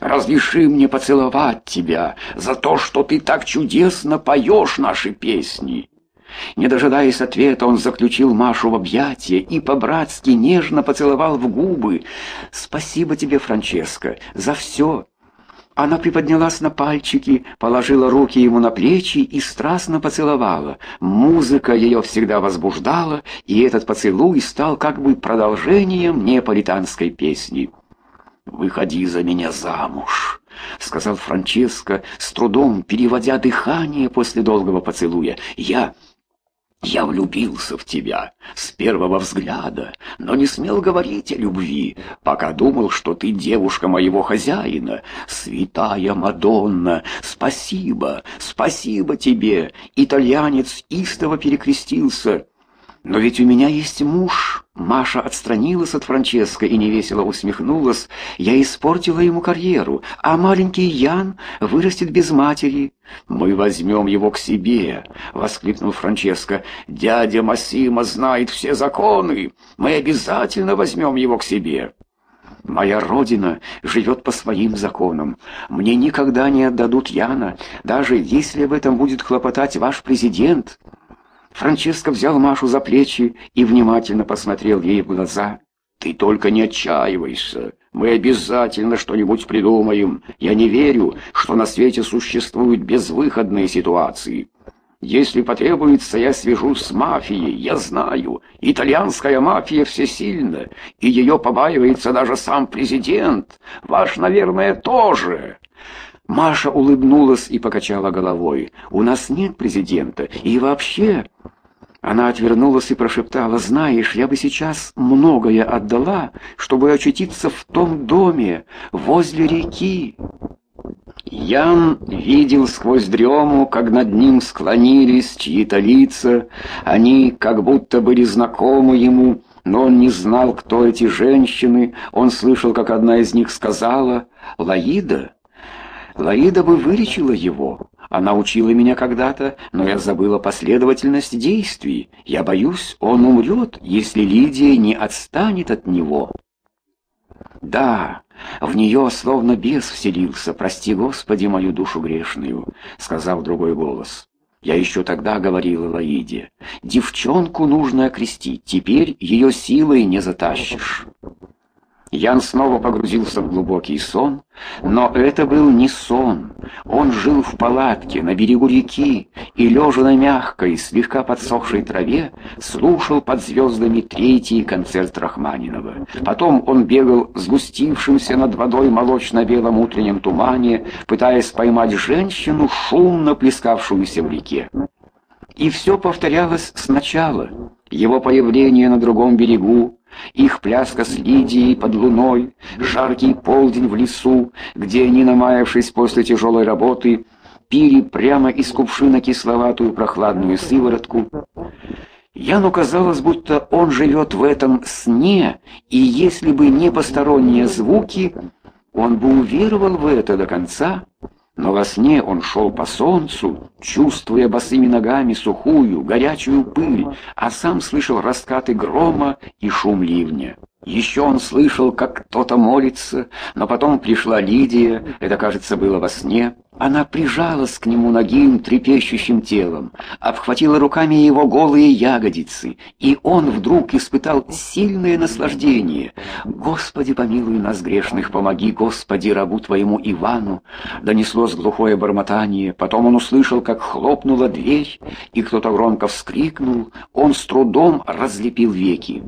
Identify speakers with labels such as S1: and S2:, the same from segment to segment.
S1: Разреши мне поцеловать тебя за то, что ты так чудесно поешь наши песни». Не дожидаясь ответа, он заключил Машу в объятия и по-братски нежно поцеловал в губы. «Спасибо тебе, Франческо, за все». Она приподнялась на пальчики, положила руки ему на плечи и страстно поцеловала. Музыка ее всегда возбуждала, и этот поцелуй стал как бы продолжением неаполитанской песни. «Выходи за меня замуж», — сказал Франческо, с трудом переводя дыхание после долгого поцелуя. «Я влюбился в тебя с первого взгляда, но не смел говорить о любви, пока думал, что ты девушка моего хозяина. Святая Мадонна, спасибо, спасибо тебе!» Итальянец истово перекрестился. «Но ведь у меня есть муж». Маша отстранилась от Франческо и невесело усмехнулась. «Я испортила ему карьеру, а маленький Ян вырастет без матери». «Мы возьмем его к себе», — воскликнул Франческо. «Дядя Массимо знает все законы. Мы обязательно возьмем его к себе». «Моя родина живет по своим законам. Мне никогда не отдадут Яна, даже если об этом будет хлопотать ваш президент». Франческо взял Машу за плечи и внимательно посмотрел ей в глаза. «Ты только не отчаивайся. Мы обязательно что-нибудь придумаем. Я не верю, что на свете существуют безвыходные ситуации. Если потребуется, я свяжусь с мафией. Я знаю, итальянская мафия всесильна, и ее побаивается даже сам президент. Ваш, наверное, тоже». Маша улыбнулась и покачала головой. «У нас нет президента, и вообще...» Она отвернулась и прошептала: «Знаешь, я бы сейчас многое отдала, чтобы очутиться в том доме, возле реки». Ян видел сквозь дрему, как над ним склонились чьи-то лица. Они как будто были знакомы ему, но он не знал, кто эти женщины. Он слышал, как одна из них сказала: «Лаида? Лаида бы вылечила его. Она учила меня когда-то, но я забыла последовательность действий. Я боюсь, он умрет, если Лидия не отстанет от него». «Да, в нее словно бес вселился, прости, Господи, мою душу грешную», — сказал другой голос. «Я еще тогда говорила Лаиде: девчонку нужно окрестить, теперь ее силой не затащишь». Ян снова погрузился в глубокий сон, но это был не сон. Он жил в палатке на берегу реки и, лежа на мягкой, слегка подсохшей траве, слушал под звездами третий концерт Рахманинова. Потом он бегал в сгустившемся над водой молочно-белом утреннем тумане, пытаясь поймать женщину, шумно плескавшуюся в реке. И все повторялось сначала. Его появление на другом берегу, их пляска с Лидией под луной, жаркий полдень в лесу, где они, намаявшись после тяжелой работы, пили прямо из кувшина кисловатую прохладную сыворотку. Яну казалось, будто он живет в этом сне, и если бы не посторонние звуки, он бы уверовал в это до конца. Но во сне он шел по солнцу, чувствуя босыми ногами сухую, горячую пыль, а сам слышал раскаты грома и шум ливня. Еще он слышал, как кто-то молится, но потом пришла Лидия, это, кажется, было во сне. Она прижалась к нему нагим, трепещущим телом, обхватила руками его голые ягодицы, и он вдруг испытал сильное наслаждение. «Господи, помилуй нас, грешных, помоги, Господи, рабу твоему Ивану!» Донеслось глухое бормотание, потом он услышал, как хлопнула дверь, и кто-то громко вскрикнул. Он с трудом разлепил веки.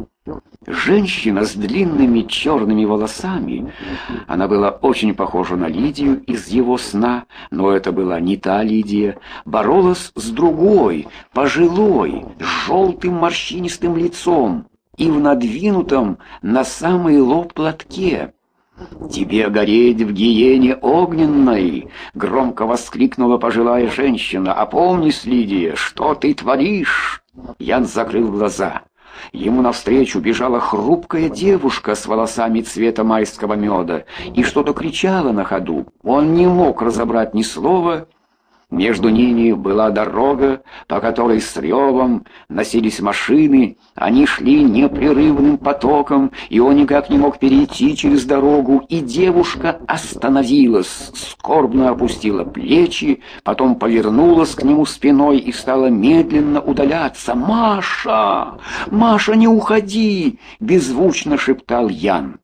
S1: Женщина с длинными черными волосами, она была очень похожа на Лидию из его сна, но это была не та Лидия, боролась с другой, пожилой, с желтым морщинистым лицом и в надвинутом на самый лоб платке. «Тебе гореть в гиене огненной!» — громко воскликнула пожилая женщина. «Опомнись, Лидия, что ты творишь?» Ян закрыл глаза. Ему навстречу бежала хрупкая девушка с волосами цвета майского меда и что-то кричала на ходу. Он не мог разобрать ни слова, Между ними была дорога, по которой с ревом носились машины, они шли непрерывным потоком, и он никак не мог перейти через дорогу, и девушка остановилась, скорбно опустила плечи, потом повернулась к нему спиной и стала медленно удаляться. «Маша! Маша, не уходи!» — беззвучно шептал Ян.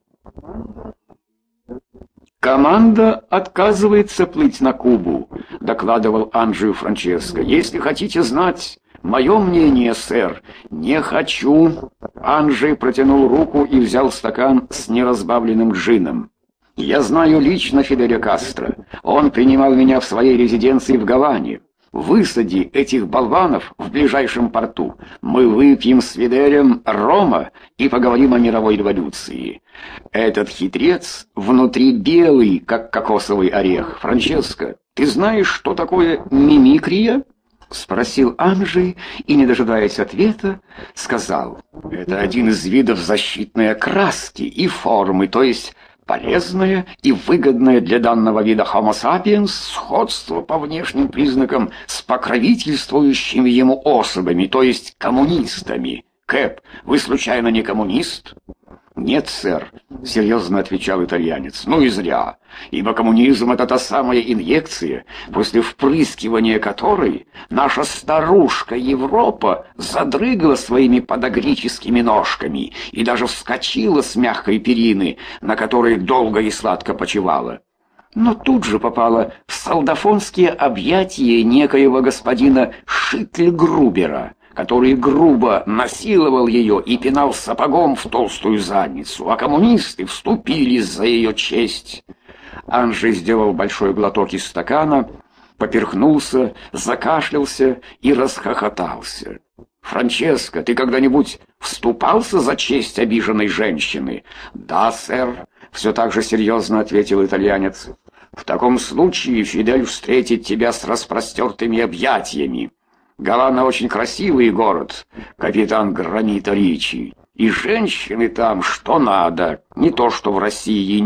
S1: «Команда отказывается плыть на Кубу», — докладывал Анджио Франческо. «Если хотите знать мое мнение, сэр, не хочу». Анджей протянул руку и взял стакан с неразбавленным джином. «Я знаю лично Фиделя Кастро. Он принимал меня в своей резиденции в Гаване. Высади этих болванов в ближайшем порту. Мы выпьем с Фиделем рома и поговорим о мировой революции. Этот хитрец внутри белый, как кокосовый орех. Франческо, ты знаешь, что такое мимикрия?» — спросил Анджей и, не дожидаясь ответа, сказал: «Это один из видов защитной окраски и формы, то есть полезное и выгодное для данного вида Homo sapiens сходство по внешним признакам с покровительствующими ему особами, то есть коммунистами. Кэп, вы случайно не коммунист?» «Нет, сэр», — серьезно отвечал итальянец. «Ну и зря, ибо коммунизм — это та самая инъекция, после впрыскивания которой наша старушка Европа задрыгала своими подагрическими ножками и даже вскочила с мягкой перины, на которой долго и сладко почивала. Но тут же попала в солдафонские объятия некоего господина Шитльгрубера, который грубо насиловал ее и пинал сапогом в толстую задницу, а коммунисты вступились за ее честь». Анджей сделал большой глоток из стакана, поперхнулся, закашлялся и расхохотался. «Франческо, ты когда-нибудь вступался за честь обиженной женщины?» «Да, сэр», — все так же серьезно ответил итальянец. «В таком случае Фидель встретит тебя с распростертыми объятиями. Гавана очень красивый город, капитан Гранита Ричи, и женщины там что надо, не то что в России,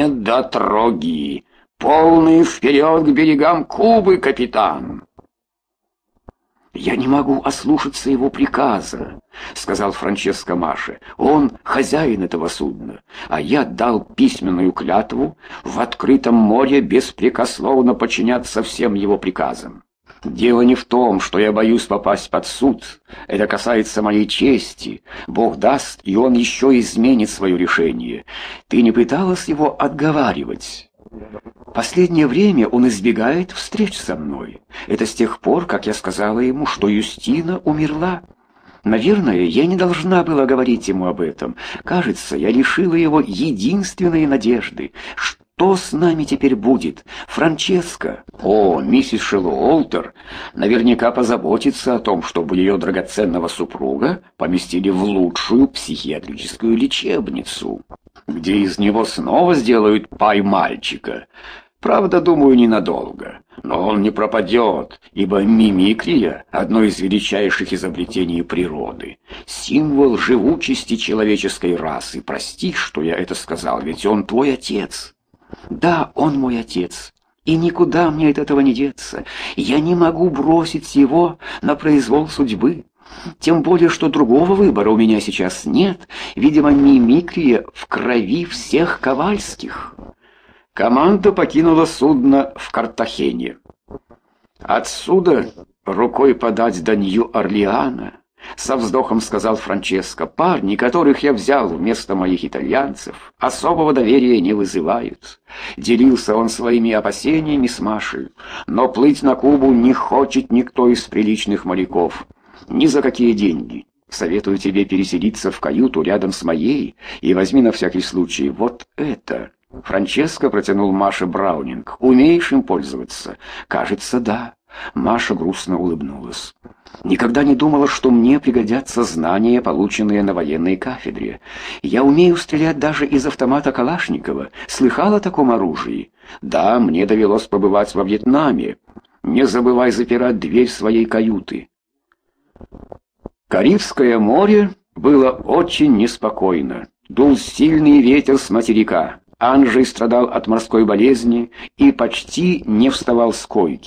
S1: недотроги. Полный вперед к берегам Кубы, капитан!» «Я не могу ослушаться его приказа», — сказал Франческо Маше. «Он хозяин этого судна, а я дал письменную клятву в открытом море беспрекословно подчиняться всем его приказам. Дело не в том, что я боюсь попасть под суд. Это касается моей чести. Бог даст, и он еще изменит свое решение. Ты не пыталась его отговаривать? Последнее время он избегает встреч со мной. Это с тех пор, как я сказала ему, что Юстина умерла. Наверное, я не должна была говорить ему об этом. Кажется, я лишила его единственной надежды. Что с нами теперь будет, Франческо?» «О, миссис Шиллуолтер наверняка позаботится о том, чтобы ее драгоценного супруга поместили в лучшую психиатрическую лечебницу, где из него снова сделают пай-мальчика. Правда, думаю, ненадолго. Но он не пропадет, ибо мимикрия — одно из величайших изобретений природы, символ живучести человеческой расы. Прости, что я это сказал, ведь он твой отец». «Да, он мой отец, и никуда мне от этого не деться. Я не могу бросить его на произвол судьбы. Тем более, что другого выбора у меня сейчас нет. Видимо, мимикрия в крови всех Ковальских». Команда покинула судно в Картахене. «Отсюда рукой подать до Нью-Орлеана», — со вздохом сказал Франческо. «Парни, которых я взял вместо моих итальянцев, особого доверия не вызывают». Делился он своими опасениями с Машей. «Но плыть на Кубу не хочет никто из приличных моряков. Ни за какие деньги. Советую тебе переселиться в каюту рядом с моей и возьми на всякий случай вот это». Франческо протянул Маше Браунинг. «Умеешь им пользоваться?» «Кажется, да». Маша грустно улыбнулась. «Никогда не думала, что мне пригодятся знания, полученные на военной кафедре. Я умею стрелять даже из автомата Калашникова. Слыхала о таком оружии?» «Да, мне довелось побывать во Вьетнаме. Не забывай запирать дверь своей каюты». Карибское море было очень неспокойно. Дул сильный ветер с материка. Анджей страдал от морской болезни и почти не вставал с койки.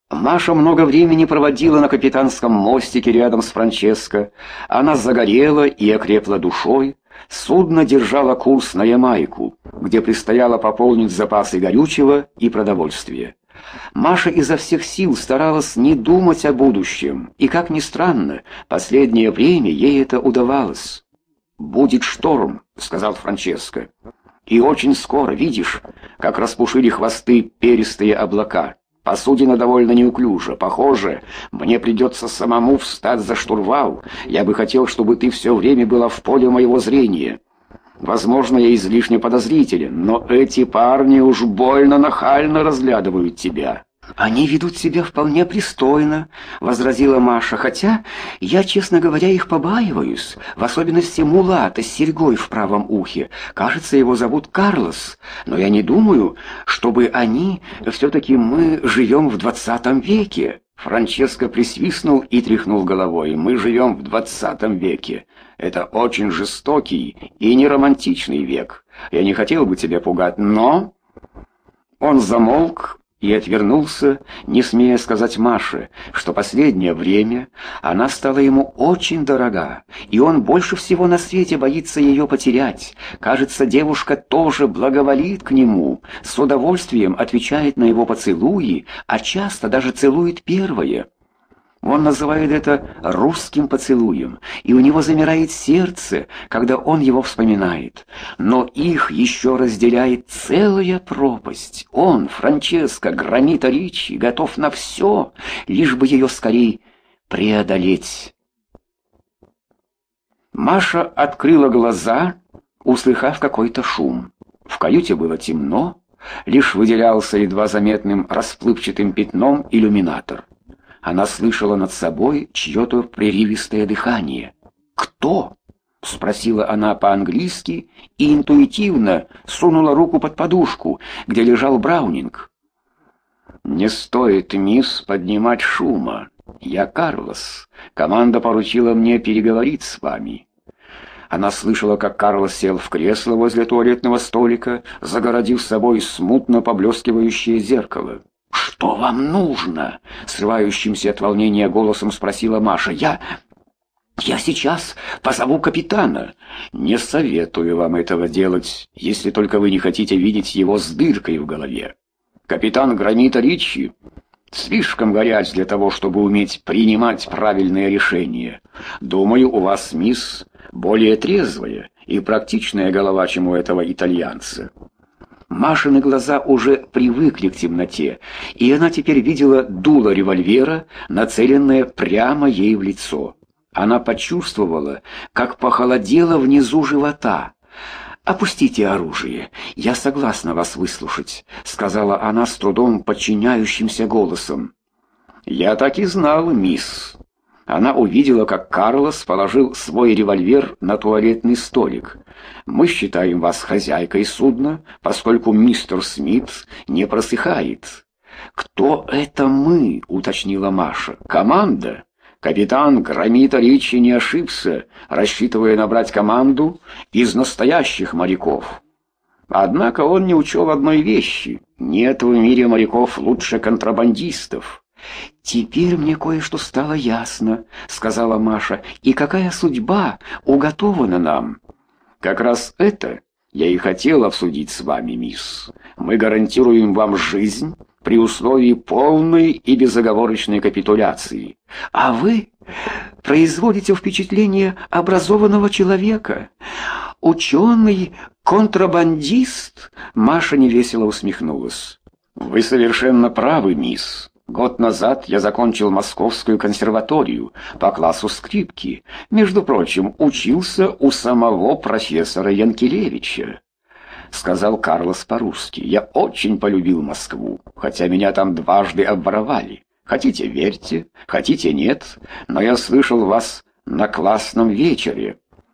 S1: Маша много времени проводила на капитанском мостике рядом с Франческо. Она загорела и окрепла душой. Судно держало курс на Ямайку, где предстояло пополнить запасы горючего и продовольствия. Маша изо всех сил старалась не думать о будущем, и, как ни странно, последнее время ей это удавалось. «Будет шторм», — сказал Франческо. «И очень скоро, видишь, как распушили хвосты перистые облака. Посудина довольно неуклюжа. Похоже, мне придется самому встать за штурвал. Я бы хотел, чтобы ты все время была в поле моего зрения. Возможно, я излишне подозрителен, но эти парни уж больно нахально разглядывают тебя». «Они ведут себя вполне пристойно», — возразила Маша, «хотя я, честно говоря, их побаиваюсь, в особенности мулата с серьгой в правом ухе. Кажется, его зовут Карлос, но я не думаю, чтобы они... Все-таки мы живем в 20 веке». Франческо присвистнул и тряхнул головой. «Мы живем в 20 веке. Это очень жестокий и неромантичный век. Я не хотел бы тебя пугать, но...» Он замолк и отвернулся, не смея сказать Маше, что последнее время она стала ему очень дорога, и он больше всего на свете боится ее потерять. Кажется, девушка тоже благоволит к нему, с удовольствием отвечает на его поцелуи, а часто даже целует первое. Он называет это русским поцелуем, и у него замирает сердце, когда он его вспоминает. Но их еще разделяет целая пропасть. Он, Франческо, Громито Риччи, готов на все, лишь бы ее скорей преодолеть. Маша открыла глаза, услыхав какой-то шум. В каюте было темно, лишь выделялся едва заметным расплывчатым пятном иллюминатор. Она слышала над собой чье-то прерывистое дыхание. «Кто?» — спросила она по-английски и интуитивно сунула руку под подушку, где лежал Браунинг. «Не стоит, мисс, поднимать шума. Я Карлос. Команда поручила мне переговорить с вами». Она слышала, как Карлос сел в кресло возле туалетного столика, загородив собой смутно поблескивающее зеркало. «Что вам нужно?» — срывающимся от волнения голосом спросила Маша. «Я сейчас позову капитана». «Не советую вам этого делать, если только вы не хотите видеть его с дыркой в голове. Капитан Громито Риччи слишком горяч для того, чтобы уметь принимать правильные решения. Думаю, у вас, мисс, более трезвая и практичная голова, чем у этого итальянца». Машины глаза уже привыкли к темноте, и она теперь видела дуло револьвера, нацеленное прямо ей в лицо. Она почувствовала, как похолодело внизу живота. «Опустите оружие, я согласна вас выслушать», — сказала она с трудом подчиняющимся голосом. «Я так и знал, мисс». Она увидела, как Карлос положил свой револьвер на туалетный столик. «Мы считаем вас хозяйкой судна, поскольку мистер Смит не просыхает». «Кто это мы?» — уточнила Маша. «Команда». Капитан Громито Риччи не ошибся, рассчитывая набрать команду из настоящих моряков. Однако он не учел одной вещи: нет в мире моряков лучше контрабандистов. «Теперь мне кое-что стало ясно», — сказала Маша. «И какая судьба уготована нам?» «Как раз это я и хотел обсудить с вами, мисс. Мы гарантируем вам жизнь при условии полной и безоговорочной капитуляции. А вы производите впечатление образованного человека. Ученый, контрабандист?» Маша невесело усмехнулась. «Вы совершенно правы, мисс. Год назад я закончил Московскую консерваторию по классу скрипки. Между прочим, учился у самого профессора Янкелевича», — сказал Карлос по-русски. «Я очень полюбил Москву, хотя меня там дважды обворовали. Хотите — верьте, хотите — нет, но я слышал вас на классном вечере.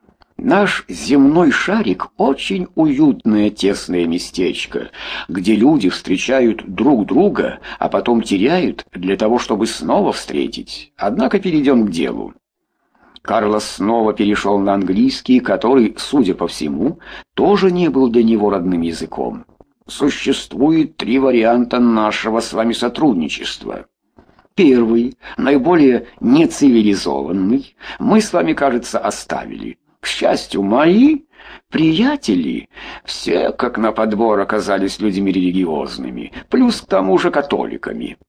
S1: Наш земной шарик — очень уютное тесное местечко, где люди встречают друг друга, а потом теряют для того, чтобы снова встретить. Однако перейдем к делу». Карлос снова перешел на английский, который, судя по всему, тоже не был для него родным языком. «Существует 3 варианта нашего с вами сотрудничества. Первый, наиболее нецивилизованный, мы с вами, кажется, оставили. К счастью, мои приятели все, как на подбор, оказались людьми религиозными, плюс к тому же католиками.